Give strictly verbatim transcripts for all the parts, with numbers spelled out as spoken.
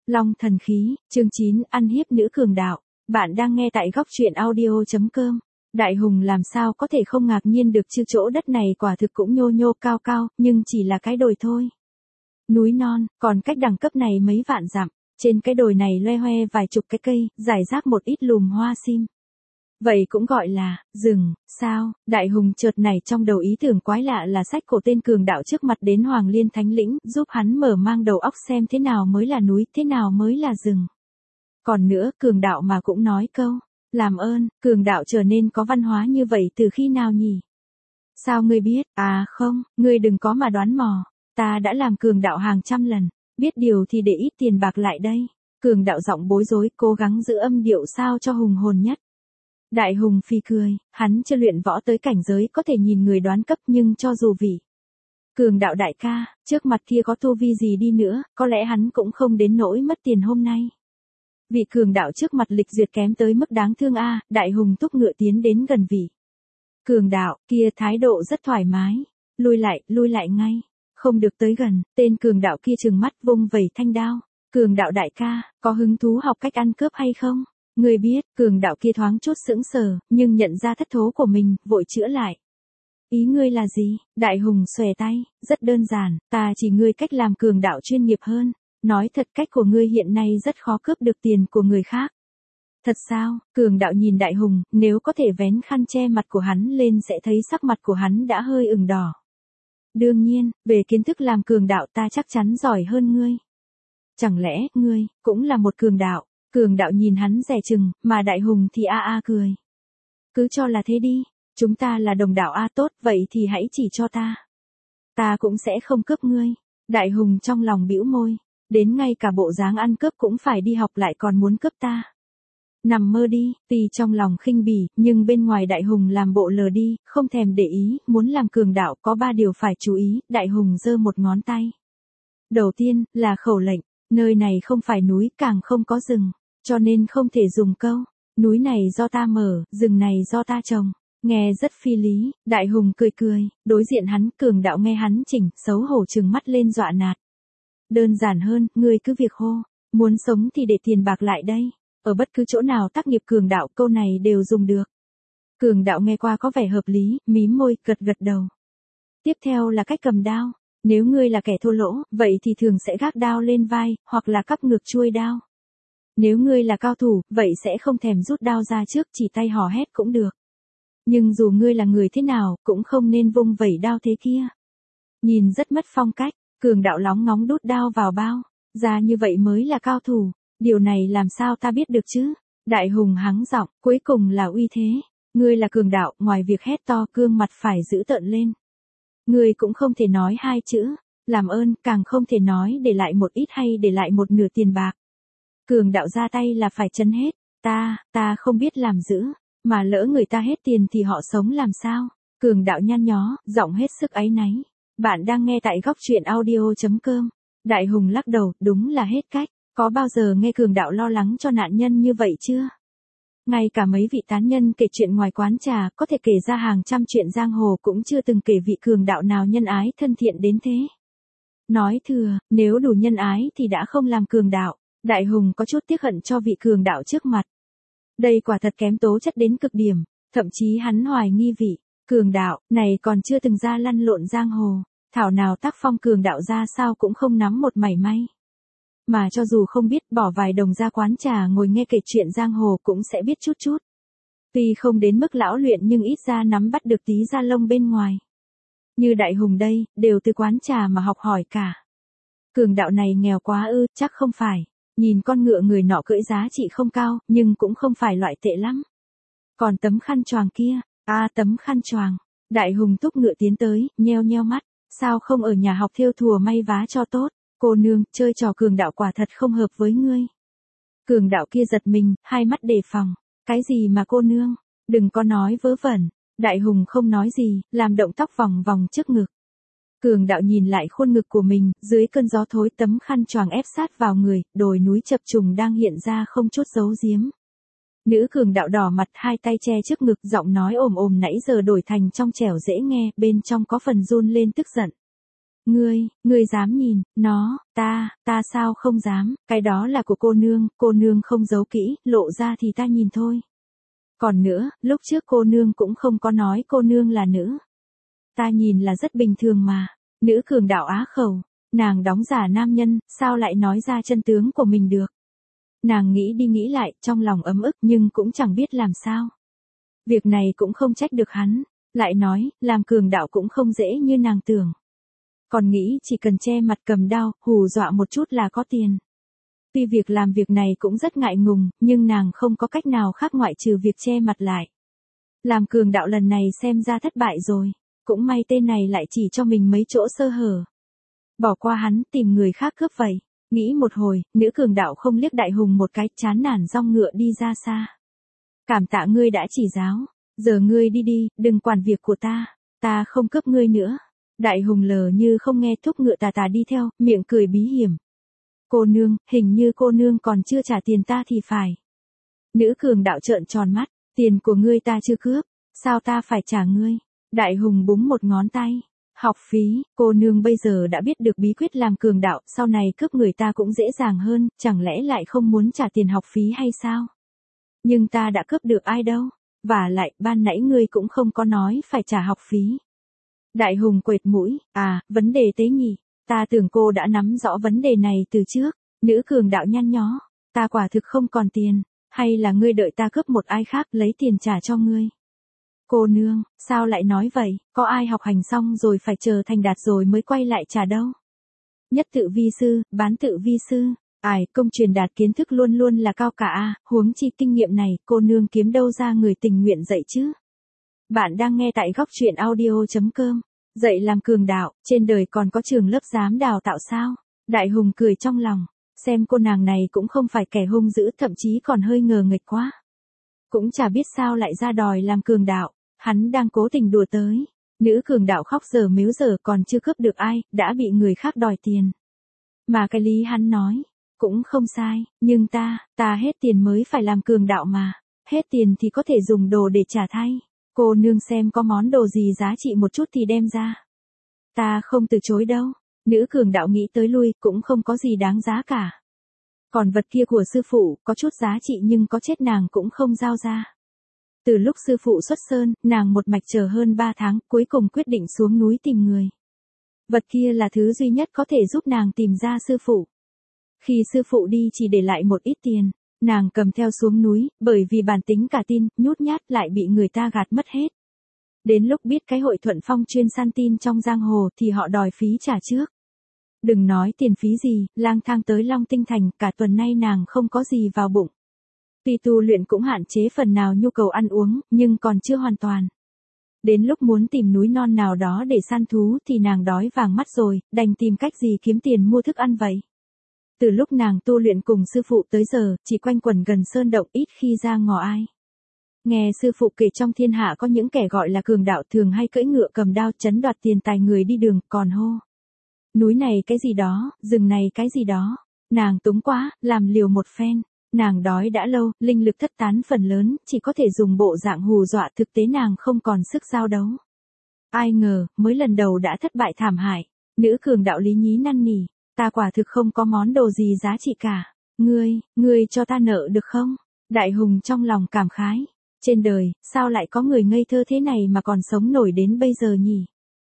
Long thần khí, chương chín, ăn hiếp nữ cường đạo. Bạn đang nghe tại góc truyện audio chấm com. Đại Hùng làm sao có thể không ngạc nhiên được chứ, chỗ đất này quả thực cũng nhô nhô cao cao, nhưng chỉ là cái đồi thôi. Núi non, còn cách đẳng cấp này mấy vạn dặm, trên cái đồi này loe hoe vài chục cái cây, rải rác một ít lùm hoa sim. Vậy cũng gọi là rừng, sao? Đại Hùng chợt nảy trong đầu ý tưởng quái lạ là xách cổ tên cường đạo trước mặt đến Hoàng Liên Thánh Lĩnh, giúp hắn mở mang đầu óc xem thế nào mới là núi, thế nào mới là rừng. Còn nữa, cường đạo mà cũng nói câu, làm ơn, cường đạo trở nên có văn hóa như vậy từ khi nào nhỉ? Sao ngươi biết? À không, ngươi đừng có mà đoán mò, ta đã làm cường đạo hàng trăm lần, biết điều thì để ít tiền bạc lại đây. Cường đạo giọng bối rối, cố gắng giữ âm điệu sao cho hùng hồn nhất. Đại Hùng phì cười, hắn chưa luyện võ tới cảnh giới có thể nhìn người đoán cấp, nhưng cho dù vị cường đạo đại ca, trước mặt kia có tu vi gì đi nữa, có lẽ hắn cũng không đến nỗi mất tiền hôm nay. Vị cường đạo trước mặt lịch duyệt kém tới mức đáng thương a. À, Đại Hùng thúc ngựa tiến đến gần vị cường đạo kia, thái độ rất thoải mái, lui lại, lui lại ngay, không được tới gần. Tên cường đạo kia trừng mắt vung vẩy thanh đao. Cường đạo đại ca, có hứng thú học cách ăn cướp hay không? Ngươi biết, cường đạo kia thoáng chút sững sờ, nhưng nhận ra thất thố của mình, vội chữa lại. Ý ngươi là gì? Đại Hùng xòe tay, rất đơn giản, ta chỉ ngươi cách làm cường đạo chuyên nghiệp hơn. Nói thật, cách của ngươi hiện nay rất khó cướp được tiền của người khác. Thật sao? Cường đạo nhìn Đại Hùng, nếu có thể vén khăn che mặt của hắn lên sẽ thấy sắc mặt của hắn đã hơi ửng đỏ. Đương nhiên, về kiến thức làm cường đạo ta chắc chắn giỏi hơn ngươi. Chẳng lẽ, ngươi, cũng là một cường đạo? Cường đạo nhìn hắn dè chừng, mà Đại Hùng thì a a cười. Cứ cho là thế đi, chúng ta là đồng đạo a. Tốt, vậy thì hãy chỉ cho ta. Ta cũng sẽ không cướp ngươi. Đại Hùng trong lòng bĩu môi, đến ngay cả bộ dáng ăn cướp cũng phải đi học lại còn muốn cướp ta. Nằm mơ đi. Tuy trong lòng khinh bỉ, nhưng bên ngoài Đại Hùng làm bộ lờ đi, không thèm để ý. Muốn làm cường đạo có ba điều phải chú ý. Đại Hùng giơ một ngón tay. Đầu tiên, là khẩu lệnh. Nơi này không phải núi, càng không có rừng, cho nên không thể dùng câu, núi này do ta mở, rừng này do ta trồng. Nghe rất phi lý. Đại Hùng cười cười, đối diện hắn, cường đạo nghe hắn chỉnh, xấu hổ trừng mắt lên dọa nạt. Đơn giản hơn, ngươi cứ việc hô, muốn sống thì để tiền bạc lại đây. Ở bất cứ chỗ nào tác nghiệp cường đạo, câu này đều dùng được. Cường đạo nghe qua có vẻ hợp lý, mím môi, gật gật đầu. Tiếp theo là cách cầm đao. Nếu ngươi là kẻ thô lỗ, vậy thì thường sẽ gác đao lên vai, hoặc là cắp ngược chuôi đao. Nếu ngươi là cao thủ, vậy sẽ không thèm rút đao ra trước, chỉ tay hò hét cũng được. Nhưng dù ngươi là người thế nào, cũng không nên vung vẩy đao thế kia. Nhìn rất mất phong cách, cường đạo lóng ngóng đút đao vào bao. Ra như vậy mới là cao thủ. Điều này làm sao ta biết được chứ? Đại Hùng hắng giọng, cuối cùng là uy thế. Ngươi là cường đạo, ngoài việc hét to, gương mặt phải giữ tợn lên. Ngươi cũng không thể nói hai chữ, làm ơn, càng không thể nói để lại một ít hay để lại một nửa tiền bạc. Cường đạo ra tay là phải chấn hết. Ta, ta không biết làm giữ, mà lỡ người ta hết tiền thì họ sống làm sao? Cường đạo nhăn nhó, giọng hết sức áy náy. Bạn đang nghe tại góc truyện audio chấm com. Đại Hùng lắc đầu, đúng là hết cách. Có bao giờ nghe cường đạo lo lắng cho nạn nhân như vậy chưa? Ngay cả mấy vị tán nhân kể chuyện ngoài quán trà, có thể kể ra hàng trăm chuyện giang hồ, cũng chưa từng kể vị cường đạo nào nhân ái thân thiện đến thế. Nói thừa, nếu đủ nhân ái thì đã không làm cường đạo. Đại Hùng có chút tiếc hận cho vị cường đạo trước mặt. Đây quả thật kém tố chất đến cực điểm, thậm chí hắn hoài nghi vị cường đạo này còn chưa từng ra lăn lộn giang hồ, thảo nào tác phong cường đạo ra sao cũng không nắm một mảy may. Mà cho dù không biết, bỏ vài đồng ra quán trà ngồi nghe kể chuyện giang hồ cũng sẽ biết chút chút. Tuy không đến mức lão luyện nhưng ít ra nắm bắt được tí da lông bên ngoài. Như Đại Hùng đây, đều từ quán trà mà học hỏi cả. Cường đạo này nghèo quá ư? Chắc không phải. Nhìn con ngựa người nọ cưỡi giá trị không cao, nhưng cũng không phải loại tệ lắm. Còn tấm khăn choàng kia, à tấm khăn choàng. Đại Hùng thúc ngựa tiến tới, nheo nheo mắt, sao không ở nhà học thêu thùa may vá cho tốt? Cô nương, chơi trò cường đạo quả thật không hợp với ngươi. Cường đạo kia giật mình, hai mắt đề phòng. Cái gì mà cô nương? Đừng có nói vớ vẩn. Đại Hùng không nói gì, làm động tác vòng vòng trước ngực. Cường đạo nhìn lại khuôn ngực của mình, dưới cơn gió thối tấm khăn choàng ép sát vào người, đồi núi chập trùng đang hiện ra không chút giấu giếm. Nữ cường đạo đỏ mặt, hai tay che trước ngực, giọng nói ồm ồm nãy giờ đổi thành trong trẻo dễ nghe, bên trong có phần run lên tức giận. Ngươi, ngươi dám nhìn, nó, ta, ta sao không dám, cái đó là của cô nương, cô nương không giấu kỹ, lộ ra thì ta nhìn thôi. Còn nữa, lúc trước cô nương cũng không có nói cô nương là nữ. Ta nhìn là rất bình thường mà. Nữ cường đạo á khẩu, nàng đóng giả nam nhân, sao lại nói ra chân tướng của mình được. Nàng nghĩ đi nghĩ lại, trong lòng ấm ức nhưng cũng chẳng biết làm sao. Việc này cũng không trách được hắn, lại nói, làm cường đạo cũng không dễ như nàng tưởng. Còn nghĩ chỉ cần che mặt cầm đao, hù dọa một chút là có tiền. Tuy việc làm việc này cũng rất ngại ngùng, nhưng nàng không có cách nào khác ngoại trừ việc che mặt lại. Làm cường đạo lần này xem ra thất bại rồi, cũng may tên này lại chỉ cho mình mấy chỗ sơ hở. Bỏ qua hắn, tìm người khác cướp vậy. Nghĩ một hồi, nữ cường đạo không liếc Đại Hùng một cái, chán nản rong ngựa đi ra xa. Cảm tạ ngươi đã chỉ giáo, giờ ngươi đi đi, đừng quản việc của ta, ta không cướp ngươi nữa. Đại Hùng lờ như không nghe, thúc ngựa tà tà đi theo, miệng cười bí hiểm. Cô nương, hình như cô nương còn chưa trả tiền ta thì phải. Nữ cường đạo trợn tròn mắt, tiền của ngươi ta chưa cướp, sao ta phải trả ngươi? Đại Hùng búng một ngón tay. Học phí, cô nương bây giờ đã biết được bí quyết làm cường đạo, sau này cướp người ta cũng dễ dàng hơn, chẳng lẽ lại không muốn trả tiền học phí hay sao? Nhưng ta đã cướp được ai đâu, và lại, ban nãy ngươi cũng không có nói phải trả học phí. Đại Hùng quệt mũi, à, vấn đề tế nhỉ, ta tưởng cô đã nắm rõ vấn đề này từ trước. Nữ cường đạo nhăn nhó, ta quả thực không còn tiền, hay là ngươi đợi ta cướp một ai khác lấy tiền trả cho ngươi? Cô nương, sao lại nói vậy, có ai học hành xong rồi phải chờ thành đạt rồi mới quay lại trả đâu. Nhất tự vi sư, bán tự vi sư, ai, công truyền đạt kiến thức luôn luôn là cao cả a, huống chi kinh nghiệm này, cô nương kiếm đâu ra người tình nguyện dạy chứ. Bạn đang nghe tại góc truyện audio chấm com, dạy làm cường đạo, trên đời còn có trường lớp dám đào tạo sao? Đại Hùng cười trong lòng, xem cô nàng này cũng không phải kẻ hung dữ, thậm chí còn hơi ngờ nghệch quá. Cũng chả biết sao lại ra đòi làm cường đạo. Hắn đang cố tình đùa tới. Nữ cường đạo khóc giờ mếu giờ còn chưa cướp được ai, đã bị người khác đòi tiền. Mà cái lý hắn nói, cũng không sai, nhưng ta, ta hết tiền mới phải làm cường đạo mà. Hết tiền thì có thể dùng đồ để trả thay. Cô nương xem có món đồ gì giá trị một chút thì đem ra. Ta không từ chối đâu. Nữ cường đạo nghĩ tới lui, cũng không có gì đáng giá cả. Còn vật kia của sư phụ, có chút giá trị nhưng có chết nàng cũng không giao ra. Từ lúc sư phụ xuất sơn, nàng một mạch chờ hơn ba tháng, cuối cùng quyết định xuống núi tìm người. Vật kia là thứ duy nhất có thể giúp nàng tìm ra sư phụ. Khi sư phụ đi chỉ để lại một ít tiền, nàng cầm theo xuống núi, bởi vì bản tính cả tin, nhút nhát lại bị người ta gạt mất hết. Đến lúc biết cái hội Thuận Phong chuyên săn tin trong giang hồ thì họ đòi phí trả trước. Đừng nói tiền phí gì, lang thang tới Long Tinh Thành, cả tuần nay nàng không có gì vào bụng. Tuy tu luyện cũng hạn chế phần nào nhu cầu ăn uống, nhưng còn chưa hoàn toàn. Đến lúc muốn tìm núi non nào đó để săn thú thì nàng đói vàng mắt rồi, đành tìm cách gì kiếm tiền mua thức ăn vậy. Từ lúc nàng tu luyện cùng sư phụ tới giờ, chỉ quanh quẩn gần sơn động, ít khi ra ngò ai. Nghe sư phụ kể trong thiên hạ có những kẻ gọi là cường đạo thường hay cưỡi ngựa cầm đao chấn đoạt tiền tài người đi đường, còn hô. Núi này cái gì đó, rừng này cái gì đó. Nàng túng quá, làm liều một phen. Nàng đói đã lâu, linh lực thất tán phần lớn, chỉ có thể dùng bộ dạng hù dọa, thực tế nàng không còn sức giao đấu. Ai ngờ, mới lần đầu đã thất bại thảm hại. Nữ cường đạo lý nhí năn nỉ, ta quả thực không có món đồ gì giá trị cả. Ngươi, ngươi cho ta nợ được không? Đại Hùng trong lòng cảm khái. Trên đời, sao lại có người ngây thơ thế này mà còn sống nổi đến bây giờ nhỉ?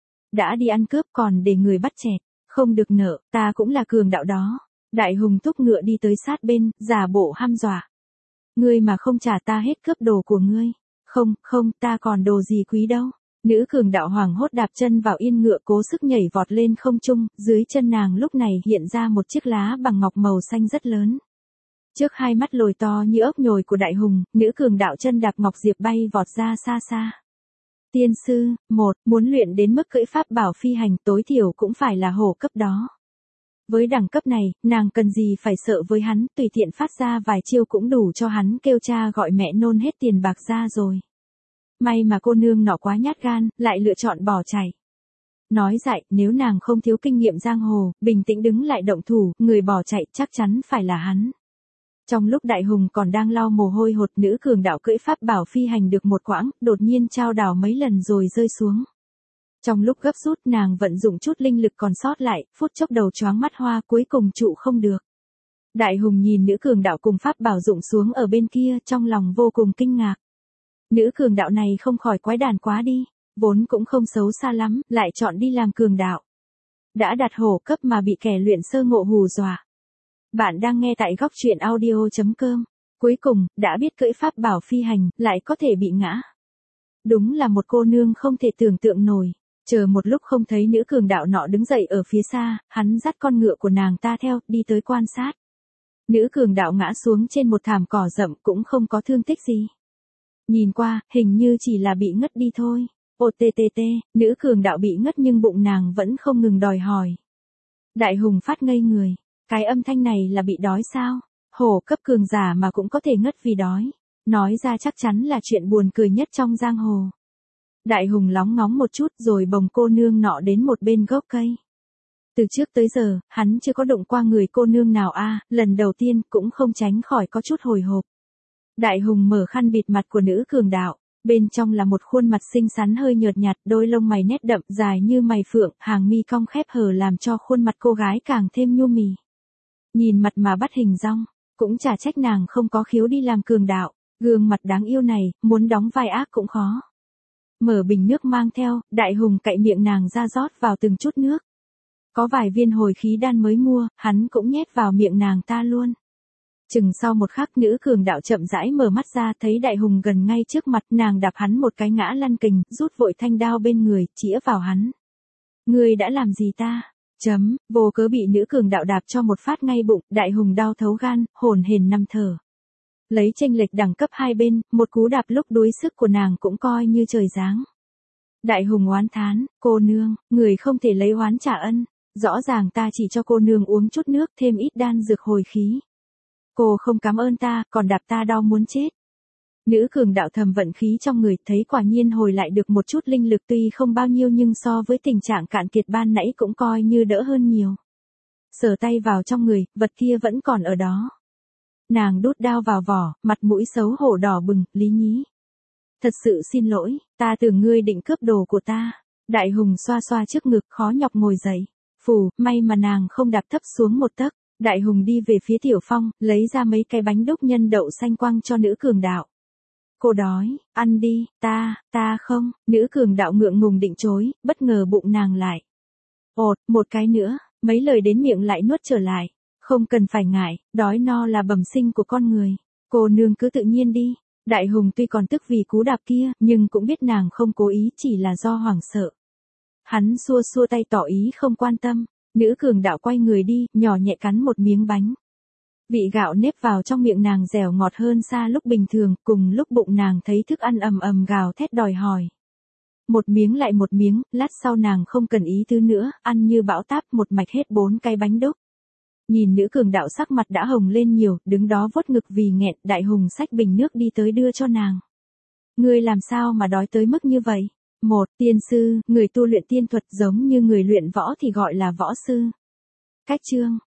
Đã đi ăn cướp còn để người bắt chẹt, không được nợ, ta cũng là cường đạo đó. Đại Hùng thúc ngựa đi tới sát bên, giả bộ hăm dọa. Ngươi mà không trả ta hết cướp đồ của ngươi. Không, không, ta còn đồ gì quý đâu. Nữ cường đạo hoảng hốt đạp chân vào yên ngựa cố sức nhảy vọt lên không trung, dưới chân nàng lúc này hiện ra một chiếc lá bằng ngọc màu xanh rất lớn. Trước hai mắt lồi to như ốc nhồi của Đại Hùng, nữ cường đạo chân đạp ngọc diệp bay vọt ra xa xa. Tiên sư, một, muốn luyện đến mức cưỡi pháp bảo phi hành tối thiểu cũng phải là hổ cấp đó. Với đẳng cấp này, nàng cần gì phải sợ với hắn, tùy tiện phát ra vài chiêu cũng đủ cho hắn kêu cha gọi mẹ nôn hết tiền bạc ra rồi. May mà cô nương nọ quá nhát gan, lại lựa chọn bỏ chạy. Nói dại, nếu nàng không thiếu kinh nghiệm giang hồ, bình tĩnh đứng lại động thủ, người bỏ chạy chắc chắn phải là hắn. Trong lúc Đại Hùng còn đang lau mồ hôi hột, nữ cường đạo cưỡi pháp bảo phi hành được một quãng, đột nhiên chao đảo mấy lần rồi rơi xuống. Trong lúc gấp rút nàng vận dụng chút linh lực còn sót lại, phút chốc đầu choáng mắt hoa cuối cùng trụ không được. Đại hùng nhìn nữ cường đạo cùng pháp bảo dụng xuống ở bên kia trong lòng vô cùng kinh ngạc. Nữ cường đạo này không khỏi quái đản quá đi, vốn cũng không xấu xa lắm, lại chọn đi làm cường đạo. Đã đạt hổ cấp mà bị kẻ luyện sơ ngộ hù dọa. Bạn đang nghe tại góc truyện audio chấm com. Cuối cùng, đã biết cưỡi pháp bảo phi hành, lại có thể bị ngã. Đúng là một cô nương không thể tưởng tượng nổi. Chờ một lúc không thấy nữ cường đạo nọ đứng dậy ở phía xa, hắn dắt con ngựa của nàng ta theo, đi tới quan sát. Nữ cường đạo ngã xuống trên một thảm cỏ rậm cũng không có thương tích gì. Nhìn qua, hình như chỉ là bị ngất đi thôi. Ô tê tê tê, nữ cường đạo bị ngất nhưng bụng nàng vẫn không ngừng đòi hỏi. Đại hùng phát ngây người, cái âm thanh này là bị đói sao? Hổ cấp cường giả mà cũng có thể ngất vì đói. Nói ra chắc chắn là chuyện buồn cười nhất trong giang hồ. Đại hùng lóng ngóng một chút rồi bồng cô nương nọ đến một bên gốc cây. Từ trước tới giờ, hắn chưa có đụng qua người cô nương nào a, lần đầu tiên cũng không tránh khỏi có chút hồi hộp. Đại hùng mở khăn bịt mặt của nữ cường đạo, bên trong là một khuôn mặt xinh xắn hơi nhợt nhạt, đôi lông mày nét đậm dài như mày phượng, hàng mi cong khép hờ làm cho khuôn mặt cô gái càng thêm nhu mì. Nhìn mặt mà bắt hình dong, cũng chả trách nàng không có khiếu đi làm cường đạo, gương mặt đáng yêu này, muốn đóng vai ác cũng khó. Mở bình nước mang theo, đại hùng cạy miệng nàng ra rót vào từng chút nước. Có vài viên hồi khí đan mới mua, hắn cũng nhét vào miệng nàng ta luôn. Chừng sau một khắc nữ cường đạo chậm rãi mở mắt ra thấy đại hùng gần ngay trước mặt, nàng đạp hắn một cái ngã lăn kình, rút vội thanh đao bên người, chĩa vào hắn. Ngươi đã làm gì ta? Chấm, vô cớ bị nữ cường đạo đạp cho một phát ngay bụng, đại hùng đau thấu gan, hồn hển nằm thở. Lấy chênh lệch đẳng cấp hai bên, một cú đạp lúc đuối sức của nàng cũng coi như trời giáng. Đại hùng oán thán, cô nương, người không thể lấy oán trả ân, rõ ràng ta chỉ cho cô nương uống chút nước thêm ít đan dược hồi khí. Cô không cảm ơn ta, còn đạp ta đau muốn chết. Nữ cường đạo thầm vận khí trong người, thấy quả nhiên hồi lại được một chút linh lực tuy không bao nhiêu nhưng so với tình trạng cạn kiệt ban nãy cũng coi như đỡ hơn nhiều. Sờ tay vào trong người, vật kia vẫn còn ở đó. Nàng đút đao vào vỏ, mặt mũi xấu hổ đỏ bừng, Lý Nhí. Thật sự xin lỗi, ta tưởng ngươi định cướp đồ của ta. Đại hùng xoa xoa trước ngực khó nhọc ngồi dậy. Phù, may mà nàng không đạp thấp xuống một tấc. Đại hùng đi về phía Tiểu Phong, lấy ra mấy cái bánh đúc nhân đậu xanh quăng cho nữ cường đạo. Cô đói, ăn đi, ta, ta không, nữ cường đạo ngượng ngùng định chối, bất ngờ bụng nàng lại. Ột, một cái nữa, mấy lời đến miệng lại nuốt trở lại. Không cần phải ngại, đói no là bẩm sinh của con người. Cô nương cứ tự nhiên đi. Đại hùng tuy còn tức vì cú đạp kia, nhưng cũng biết nàng không cố ý, chỉ là do hoảng sợ. Hắn xua xua tay tỏ ý không quan tâm. Nữ cường đạo quay người đi, nhỏ nhẹ cắn một miếng bánh. Vị gạo nếp vào trong miệng nàng dẻo ngọt hơn xa lúc bình thường, cùng lúc bụng nàng thấy thức ăn ầm ầm gào thét đòi hỏi. Một miếng lại một miếng, lát sau nàng không cần ý tứ nữa, ăn như bão táp một mạch hết bốn cái bánh đúc. Nhìn nữ cường đạo sắc mặt đã hồng lên nhiều, đứng đó vuốt ngực vì nghẹn, đại hùng xách bình nước đi tới đưa cho nàng. Ngươi làm sao mà đói tới mức như vậy? Một, tiên sư, người tu luyện tiên thuật giống như người luyện võ thì gọi là võ sư. Cách chương,